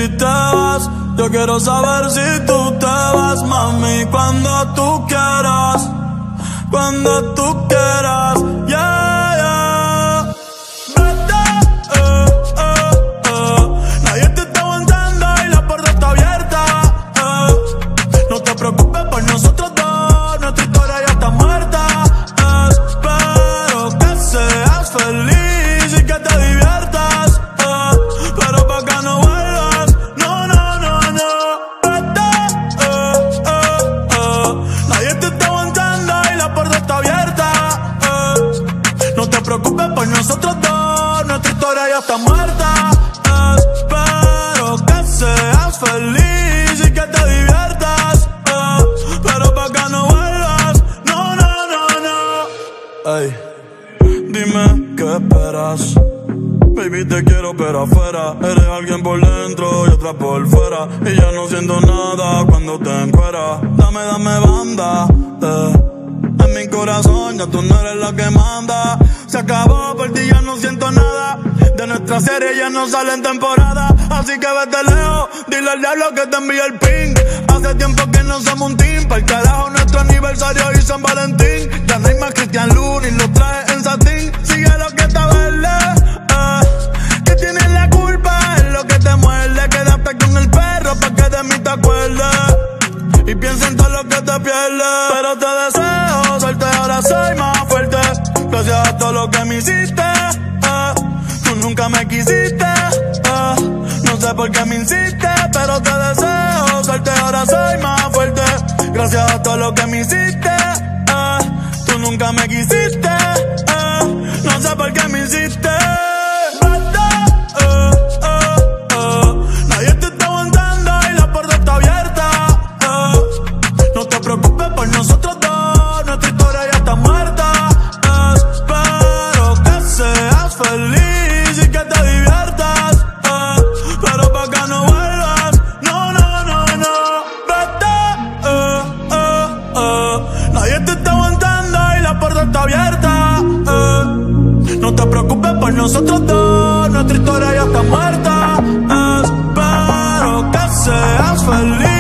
si te vas. Yo quiero saber si tú te vas, mami, cuando tú quieras. Cuando tú quieras, yeah, yeah. Vete, nadie te está aguantando y la puerta está abierta. No te preocupes por nosotros dos, nuestra historia ya está muerta. Espero que seas feliz y que te diviertas, pero pa' acá no vuelvas, no, no, no, no. Vete, nadie te está aguantando y la puerta está abierta. No te preocupes por nosotros dos, nuestra historia ya está muerta. Espero que seas feliz y que te diviertas, pero pa' acá no vuelvas, no, no, no, no. Ey, dime qué esperas. Baby, te quiero pero afuera. Eres alguien por dentro y otra por fuera, y ya no siento nada cuando te encueras. Dame, dame banda, en mi corazón ya tú no eres la que manda. Se acabó, por ti ya no siento nada. De nuestra serie ya no sale en temporada. Así que vete lejos, dile al diablo que te envíe el ping. Hace tiempo que no somos un team. Pa'l carajo nuestro aniversario y San Valentín. Ya no hay más Cristian Luna y lo trae en satín. Sigue lo que está verde, que tienes la culpa, es lo que te muerde. Quédate con el perro pa' que de mí te acuerdes y piensa en todo lo que te pierdes. Pero te deseo suerte, ahora soy más fuerte. Gracias a todo lo que me hiciste, tú nunca me quisiste, no sé por qué me insistes. Pero te deseo suerte, ahora soy más fuerte. Gracias a todo lo que me hiciste, tú nunca me quisiste, no sé por qué me insistes. Nadie te está aguantando y la puerta está abierta. No te preocupes por nosotros dos, nuestra historia ya está muerta. Espero que seas feliz y que te diviertas, pero pa' acá no vuelvas, no, no, no, no. Vete, nadie te está aguantando y la puerta está abierta. No te preocupes por nosotros dos, nuestra historia ya está muerta. Espero que seas feliz